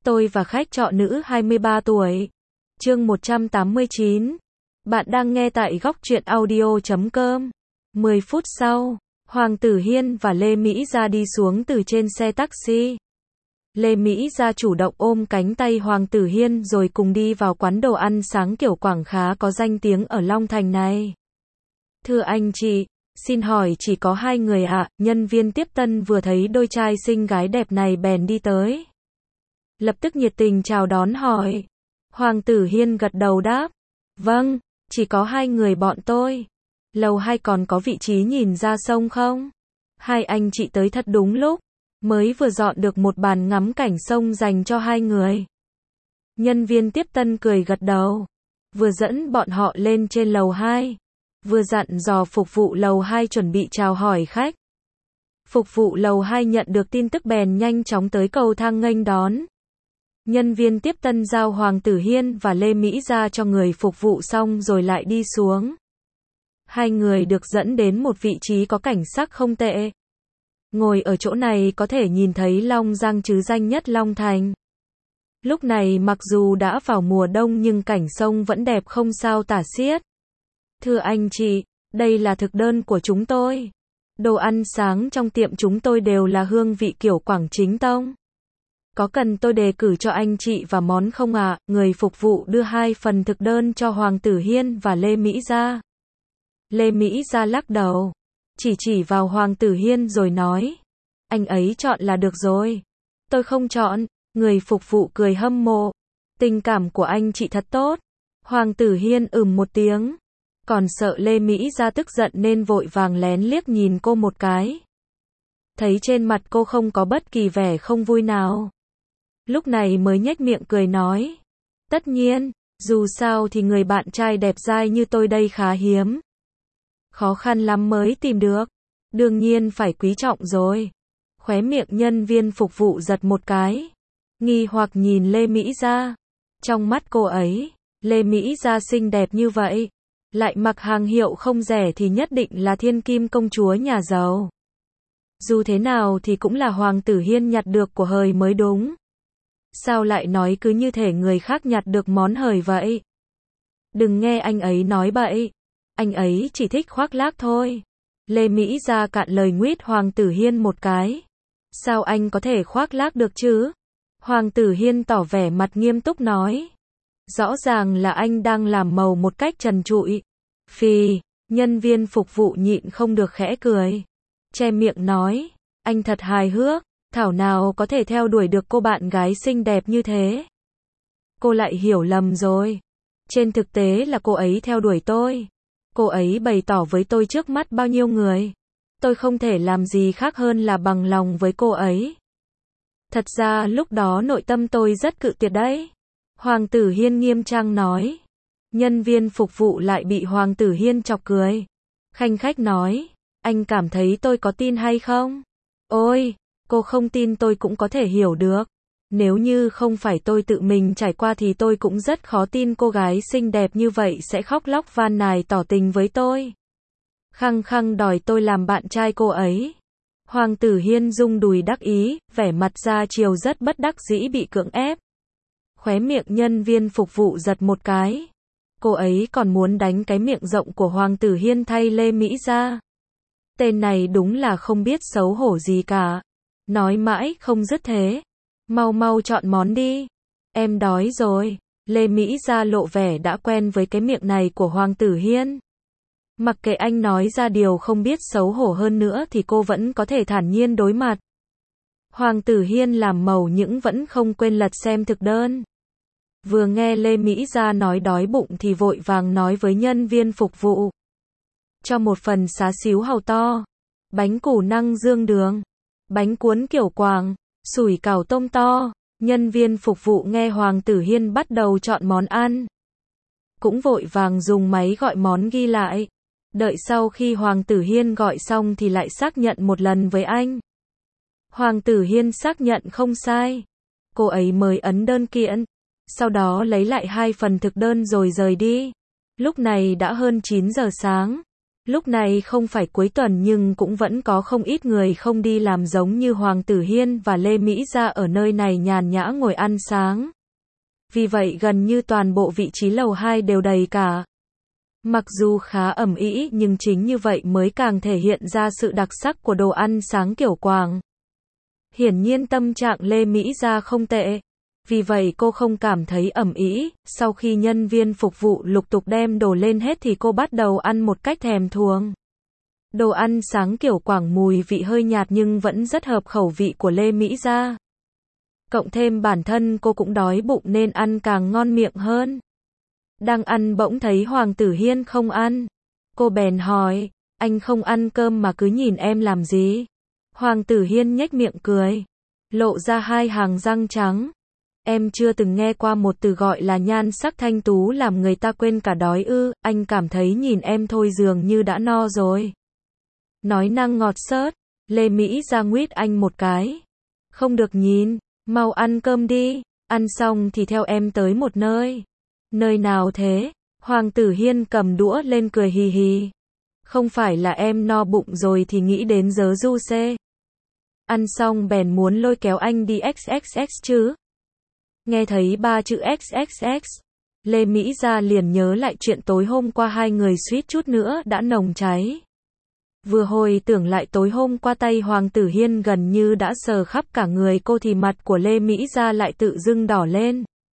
Tôi và khách trọ nữ 23 tuổi. Chương 189. Bạn đang nghe tại góc truyện audio.com. 10 phút sau, Hoàng Tử Hiên và Lê Mỹ Gia đi xuống từ trên xe taxi. Lê Mỹ Gia chủ động ôm cánh tay Hoàng Tử Hiên rồi cùng đi vào quán đồ ăn sáng kiểu Quảng khá có danh tiếng ở Long Thành này. Thưa anh chị, xin hỏi chỉ có 2 người ạ? Nhân viên tiếp tân vừa thấy đôi trai xinh gái đẹp này bèn đi tới. Lập tức nhiệt tình chào đón hỏi. Hoàng Tử Hiên gật đầu đáp. Vâng, chỉ có 2 người bọn tôi. Lầu 2 còn có vị trí nhìn ra sông không? Hai anh chị tới thật đúng lúc. Mới vừa dọn được một bàn ngắm cảnh sông dành cho 2 người. Nhân viên tiếp tân cười gật đầu. Vừa dẫn bọn họ lên trên lầu 2. Vừa dặn dò phục vụ lầu 2 chuẩn bị chào hỏi khách. Phục vụ lầu 2 nhận được tin tức bèn nhanh chóng tới cầu thang nghênh đón. Nhân viên tiếp tân giao Hoàng Tử Hiên và Lê Mỹ Gia cho người phục vụ xong rồi lại đi xuống. 2 người được dẫn đến một vị trí có cảnh sắc không tệ. Ngồi ở chỗ này có thể nhìn thấy Long Giang chứ danh nhất Long Thành. Lúc này mặc dù đã vào mùa đông nhưng cảnh sông vẫn đẹp không sao tả xiết. Thưa anh chị, đây là thực đơn của chúng tôi. Đồ ăn sáng trong tiệm chúng tôi đều là hương vị kiểu Quảng chính tông. Có cần tôi đề cử cho anh chị và món không ạ? Người phục vụ đưa 2 phần thực đơn cho Hoàng Tử Hiên và Lê Mỹ Gia. Lê Mỹ Gia lắc đầu, chỉ vào Hoàng Tử Hiên rồi nói. Anh ấy chọn là được rồi. Tôi không chọn. Người phục vụ cười hâm mộ. Tình cảm của anh chị thật tốt. Hoàng Tử Hiên một tiếng. Còn sợ Lê Mỹ Gia tức giận nên vội vàng lén liếc nhìn cô một cái. Thấy trên mặt cô không có bất kỳ vẻ không vui nào. Lúc này mới nhếch miệng cười nói. Tất nhiên, dù sao thì người bạn trai đẹp dai như tôi đây khá hiếm. Khó khăn lắm mới tìm được. Đương nhiên phải quý trọng rồi. Khóe miệng nhân viên phục vụ giật một cái. Nghi hoặc nhìn Lê Mỹ Gia. Trong mắt cô ấy, Lê Mỹ Gia xinh đẹp như vậy. Lại mặc hàng hiệu không rẻ thì nhất định là thiên kim công chúa nhà giàu. Dù thế nào thì cũng là Hoàng Tử Hiên nhặt được của hời mới đúng. Sao lại nói cứ như thể người khác nhặt được món hời vậy? Đừng nghe anh ấy nói bậy. Anh ấy chỉ thích khoác lác thôi. Lê Mỹ Gia cạn lời nguýt Hoàng Tử Hiên một cái. Sao anh có thể khoác lác được chứ? Hoàng Tử Hiên tỏ vẻ mặt nghiêm túc nói. Rõ ràng là anh đang làm màu một cách trần trụi. Phì, nhân viên phục vụ nhịn không được khẽ cười. Che miệng nói, anh thật hài hước, thảo nào có thể theo đuổi được cô bạn gái xinh đẹp như thế. Cô lại hiểu lầm rồi. Trên thực tế là cô ấy theo đuổi tôi. Cô ấy bày tỏ với tôi trước mắt bao nhiêu người. Tôi không thể làm gì khác hơn là bằng lòng với cô ấy. Thật ra lúc đó nội tâm tôi rất cự tuyệt đấy. Hoàng Tử Hiên nghiêm trang nói. Nhân viên phục vụ lại bị Hoàng Tử Hiên chọc cười. Khanh khách nói, anh cảm thấy tôi có tin hay không? Ôi, cô không tin tôi cũng có thể hiểu được. Nếu như không phải tôi tự mình trải qua thì tôi cũng rất khó tin cô gái xinh đẹp như vậy sẽ khóc lóc van nài tỏ tình với tôi. Khăng khăng đòi tôi làm bạn trai cô ấy. Hoàng Tử Hiên rung đùi đắc ý, vẻ mặt ra chiều rất bất đắc dĩ bị cưỡng ép. Khóe miệng nhân viên phục vụ giật một cái. Cô ấy còn muốn đánh cái miệng rộng của Hoàng Tử Hiên thay Lê Mỹ Gia. Tên này đúng là không biết xấu hổ gì cả. Nói mãi không dứt thế. Mau mau chọn món đi. Em đói rồi. Lê Mỹ Gia lộ vẻ đã quen với cái miệng này của Hoàng Tử Hiên. Mặc kệ anh nói ra điều không biết xấu hổ hơn nữa thì cô vẫn có thể thản nhiên đối mặt. Hoàng Tử Hiên làm màu những vẫn không quên lật xem thực đơn. Vừa nghe Lê Mỹ Gia nói đói bụng thì vội vàng nói với nhân viên phục vụ. Cho một phần xá xíu hàu to. Bánh củ năng dương đường. Bánh cuốn kiểu Quảng. Sủi cảo tôm to. Nhân viên phục vụ nghe Hoàng Tử Hiên bắt đầu chọn món ăn. Cũng vội vàng dùng máy gọi món ghi lại. Đợi sau khi Hoàng Tử Hiên gọi xong thì lại xác nhận một lần với anh. Hoàng Tử Hiên xác nhận không sai. Cô ấy mới ấn đơn kiện. Sau đó lấy lại 2 phần thực đơn rồi rời đi. Lúc này đã hơn 9 giờ sáng. Lúc này không phải cuối tuần nhưng cũng vẫn có không ít người không đi làm giống như Hoàng Tử Hiên và Lê Mỹ Gia ở nơi này nhàn nhã ngồi ăn sáng. Vì vậy gần như toàn bộ vị trí lầu 2 đều đầy cả. Mặc dù khá ầm ĩ nhưng chính như vậy mới càng thể hiện ra sự đặc sắc của đồ ăn sáng kiểu Quảng. Hiển nhiên tâm trạng Lê Mỹ Gia không tệ. Vì vậy cô không cảm thấy ầm ĩ. Sau khi nhân viên phục vụ lục tục đem đồ lên hết thì cô bắt đầu ăn một cách thèm thuồng. Đồ ăn sáng kiểu Quảng mùi vị hơi nhạt nhưng vẫn rất hợp khẩu vị của Lê Mỹ Gia. Cộng thêm bản thân cô cũng đói bụng nên ăn càng ngon miệng hơn. Đang ăn bỗng thấy Hoàng Tử Hiên không ăn. Cô bèn hỏi, anh không ăn cơm mà cứ nhìn em làm gì? Hoàng Tử Hiên nhếch miệng cười, lộ ra hai hàng răng trắng. Em chưa từng nghe qua một từ gọi là nhan sắc thanh tú làm người ta quên cả đói ư? Anh cảm thấy nhìn em thôi dường như đã no rồi. Nói năng ngọt xớt, Lê Mỹ Gia nguyết anh một cái. Không được nhìn, mau ăn cơm đi, ăn xong thì theo em tới một nơi. Nơi nào thế? Hoàng Tử Hiên cầm đũa lên cười hì hì. Không phải là em no bụng rồi thì nghĩ đến Dớ Du Xê. Ăn xong bèn muốn lôi kéo anh đi XXX chứ. Nghe thấy ba chữ XXX, Lê Mỹ Gia liền nhớ lại chuyện tối hôm qua hai người suýt chút nữa đã nồng cháy. Vừa hồi tưởng lại tối hôm qua tay Hoàng Tử Hiên gần như đã sờ khắp cả người cô thì mặt của Lê Mỹ Gia lại tự dưng đỏ lên.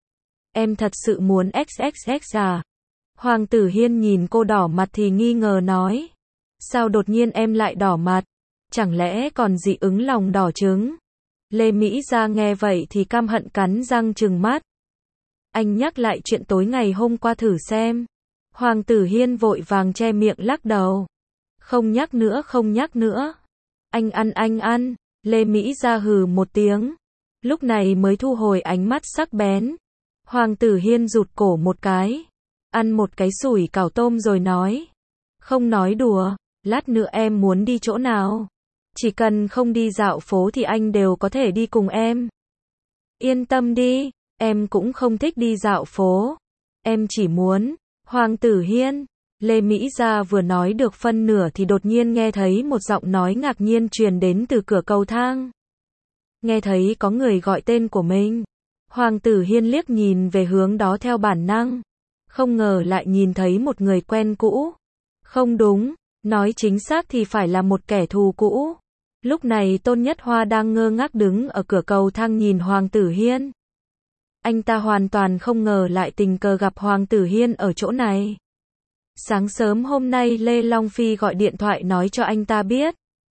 Em thật sự muốn XXX à? Hoàng Tử Hiên nhìn cô đỏ mặt thì nghi ngờ nói. Sao đột nhiên em lại đỏ mặt? Chẳng lẽ còn dị ứng lòng đỏ trứng? Lê Mỹ Gia nghe vậy thì căm hận cắn răng trừng mắt. Anh nhắc lại chuyện tối ngày hôm qua thử xem. Hoàng Tử Hiên vội vàng che miệng lắc đầu. Không nhắc nữa, không nhắc nữa. Anh ăn. Lê Mỹ Gia hừ một tiếng. Lúc này mới thu hồi ánh mắt sắc bén. Hoàng Tử Hiên rụt cổ một cái. Ăn một cái sủi cảo tôm rồi nói. Không nói đùa, lát nữa em muốn đi chỗ nào? Chỉ cần không đi dạo phố thì anh đều có thể đi cùng em. Yên tâm đi, em cũng không thích đi dạo phố. Em chỉ muốn, Hoàng Tử Hiên. Lê Mỹ Gia vừa nói được phân nửa thì đột nhiên nghe thấy một giọng nói ngạc nhiên truyền đến từ cửa cầu thang. Nghe thấy có người gọi tên của mình. Hoàng Tử Hiên liếc nhìn về hướng đó theo bản năng. Không ngờ lại nhìn thấy một người quen cũ. Không đúng, nói chính xác thì phải là một kẻ thù cũ. Lúc này Tôn Nhất Hoa đang ngơ ngác đứng ở cửa cầu thang nhìn Hoàng Tử Hiên. Anh ta hoàn toàn không ngờ lại tình cờ gặp Hoàng Tử Hiên ở chỗ này. Sáng sớm hôm nay Lê Long Phi gọi điện thoại nói cho anh ta biết.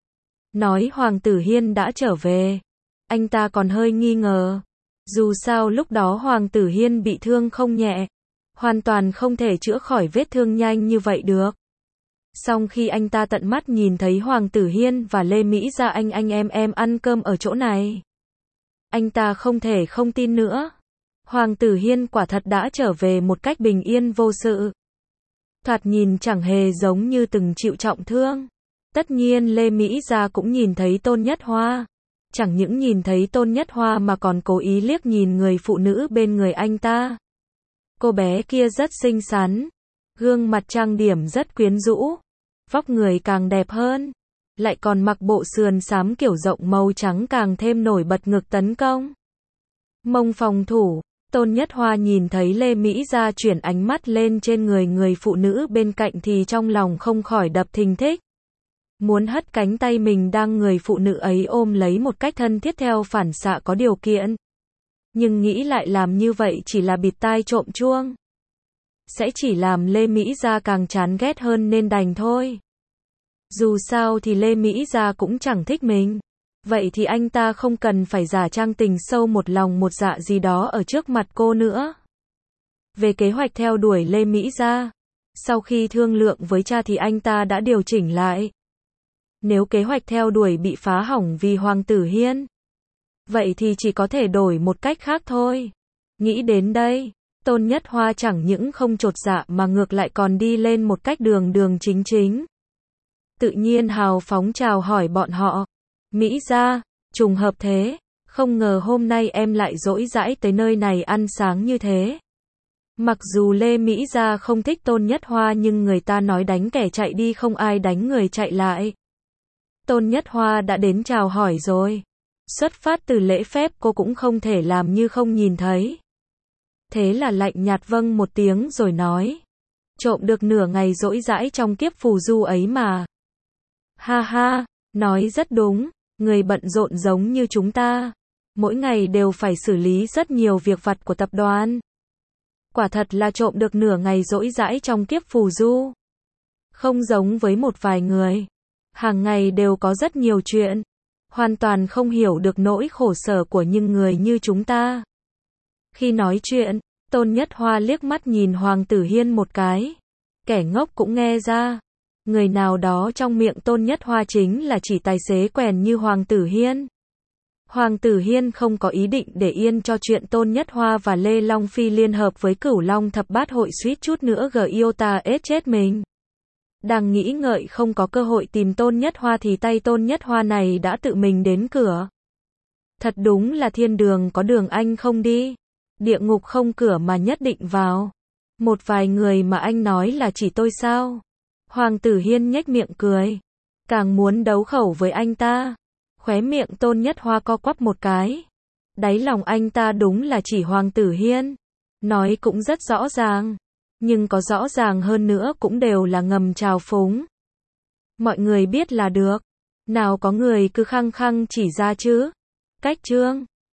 Nói Hoàng Tử Hiên đã trở về. Anh ta còn hơi nghi ngờ. Dù sao lúc đó Hoàng Tử Hiên bị thương không nhẹ. Hoàn toàn không thể chữa khỏi vết thương nhanh như vậy được. Song khi anh ta tận mắt nhìn thấy Hoàng Tử Hiên và Lê Mỹ Gia anh em ăn cơm ở chỗ này. Anh ta không thể không tin nữa. Hoàng Tử Hiên quả thật đã trở về một cách bình yên vô sự. Thoạt nhìn chẳng hề giống như từng chịu trọng thương. Tất nhiên Lê Mỹ Gia cũng nhìn thấy Tôn Nhất Hoa. Chẳng những nhìn thấy Tôn Nhất Hoa mà còn cố ý liếc nhìn người phụ nữ bên người anh ta. Cô bé kia rất xinh xắn. Gương mặt trang điểm rất quyến rũ. Vóc người càng đẹp hơn. Lại còn mặc bộ sườn xám kiểu rộng màu trắng càng thêm nổi bật ngực tấn công. Mông phòng thủ. Tôn Nhất Hoa nhìn thấy Lê Mỹ Gia chuyển ánh mắt lên trên người phụ nữ bên cạnh thì trong lòng không khỏi đập thình thịch. Muốn hất cánh tay mình đang người phụ nữ ấy ôm lấy một cách thân thiết theo phản xạ có điều kiện. Nhưng nghĩ lại làm như vậy chỉ là bịt tai trộm chuông. Sẽ chỉ làm Lê Mỹ Gia càng chán ghét hơn nên đành thôi. Dù sao thì Lê Mỹ Gia cũng chẳng thích mình. Vậy thì anh ta không cần phải giả trang tình sâu một lòng một dạ gì đó ở trước mặt cô nữa. Về kế hoạch theo đuổi Lê Mỹ Gia, sau khi thương lượng với cha thì anh ta đã điều chỉnh lại. Nếu kế hoạch theo đuổi bị phá hỏng vì Hoàng Tử Hiên, vậy thì chỉ có thể đổi một cách khác thôi. Nghĩ đến đây, Tôn Nhất Hoa chẳng những không chột dạ mà ngược lại còn đi lên một cách đường chính. Tự nhiên hào phóng chào hỏi bọn họ. Mỹ Gia, trùng hợp thế, không ngờ hôm nay em lại rỗi rãi tới nơi này ăn sáng như thế. Mặc dù Lê Mỹ Gia không thích Tôn Nhất Hoa nhưng người ta nói đánh kẻ chạy đi không ai đánh người chạy lại. Tôn Nhất Hoa đã đến chào hỏi rồi. Xuất phát từ lễ phép cô cũng không thể làm như không nhìn thấy. Thế là lạnh nhạt vâng một tiếng rồi nói. Trộm được nửa ngày dỗi dãi trong kiếp phù du ấy mà. Ha ha, nói rất đúng, người bận rộn giống như chúng ta. Mỗi ngày đều phải xử lý rất nhiều việc vặt của tập đoàn. Quả thật là trộm được nửa ngày dỗi dãi trong kiếp phù du. Không giống với một vài người. Hàng ngày đều có rất nhiều chuyện. Hoàn toàn không hiểu được nỗi khổ sở của những người như chúng ta. Khi nói chuyện, Tôn Nhất Hoa liếc mắt nhìn Hoàng Tử Hiên một cái. Kẻ ngốc cũng nghe ra. Người nào đó trong miệng Tôn Nhất Hoa chính là chỉ tài xế quèn như Hoàng Tử Hiên. Hoàng Tử Hiên không có ý định để yên cho chuyện Tôn Nhất Hoa và Lê Long Phi liên hợp với Cửu Long Thập Bát Hội suýt chút nữa Iota chết mình. Đang nghĩ ngợi không có cơ hội tìm Tôn Nhất Hoa thì tay Tôn Nhất Hoa này đã tự mình đến cửa. Thật đúng là thiên đường có đường anh không đi. Địa ngục không cửa mà nhất định vào. Một vài người mà anh nói là chỉ tôi sao? Hoàng Tử Hiên nhếch miệng cười. Càng muốn đấu khẩu với anh ta. Khóe miệng Tôn Nhất Hoa co quắp một cái. Đáy lòng anh ta đúng là chỉ Hoàng Tử Hiên. Nói cũng rất rõ ràng. Nhưng có rõ ràng hơn nữa cũng đều là ngầm trào phúng. Mọi người biết là được. Nào có người cứ khăng khăng chỉ ra chứ. Cách chương